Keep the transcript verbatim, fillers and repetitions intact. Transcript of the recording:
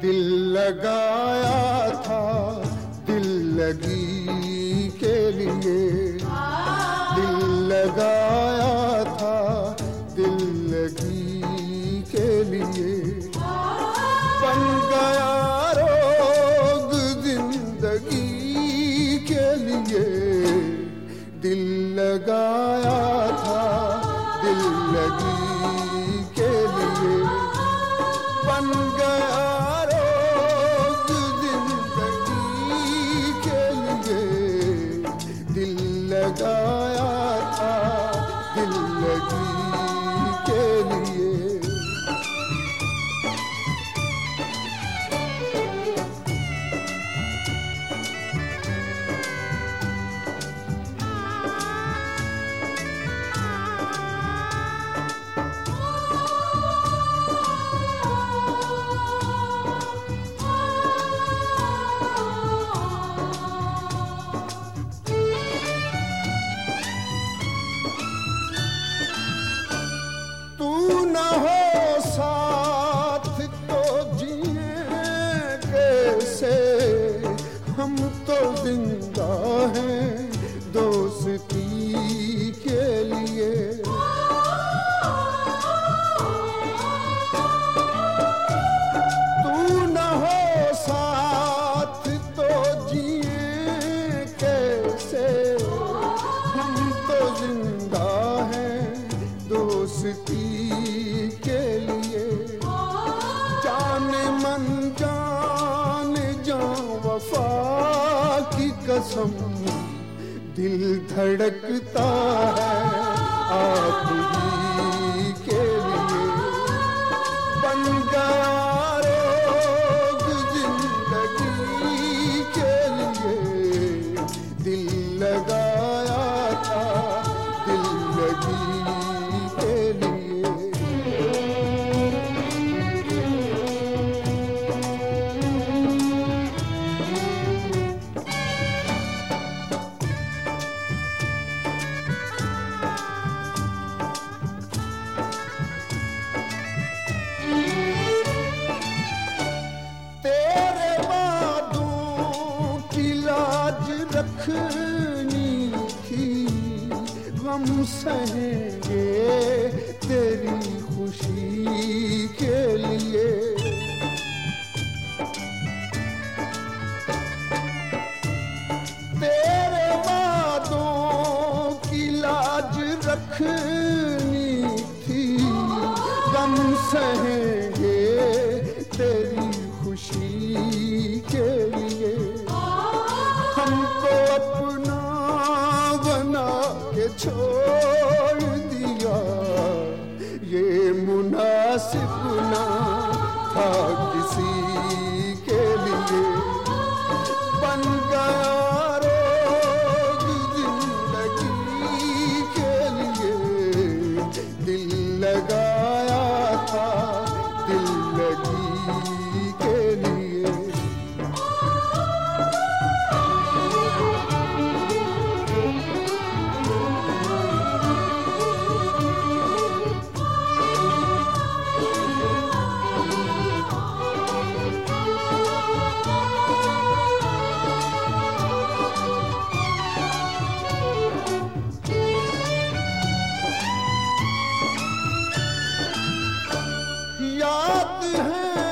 दिल लगाया था दिल लगी के लिए, दिल लगाया था दिल लगी के लिए, बन गया रोग जिंदगी के लिए। दिल लगाया था दिल लगी के लिए, बन गया रोग जिंदगी के लिए। दिल लगाया था दिल लगी के लिए। हम तो जिंदा हैं दोस्ती के लिए। तू न हो साथ तो जिए कैसे, हम तो जिंदा हैं दोस्ती के लिए। जाने मन जान जान वफा की कसम, दिल धड़कता है आप ही के लिए। बन गया रोग जिंदगी के लिए, दिल लगाया था दिल लगी के लिए। रखनी थी हम सहेंगे तेरी खुशी के लिए। तेरे वादों की लाज रखनी थी, गम सहेंगे तेरी खुशी के लिए। हमको अपना बना के छोड़ दिया, ये मुनासिब ना था किसी के लिए। बन गया रोग जिंदगी के लिए, दिल लगाया था दिल लगी के लिए। याद है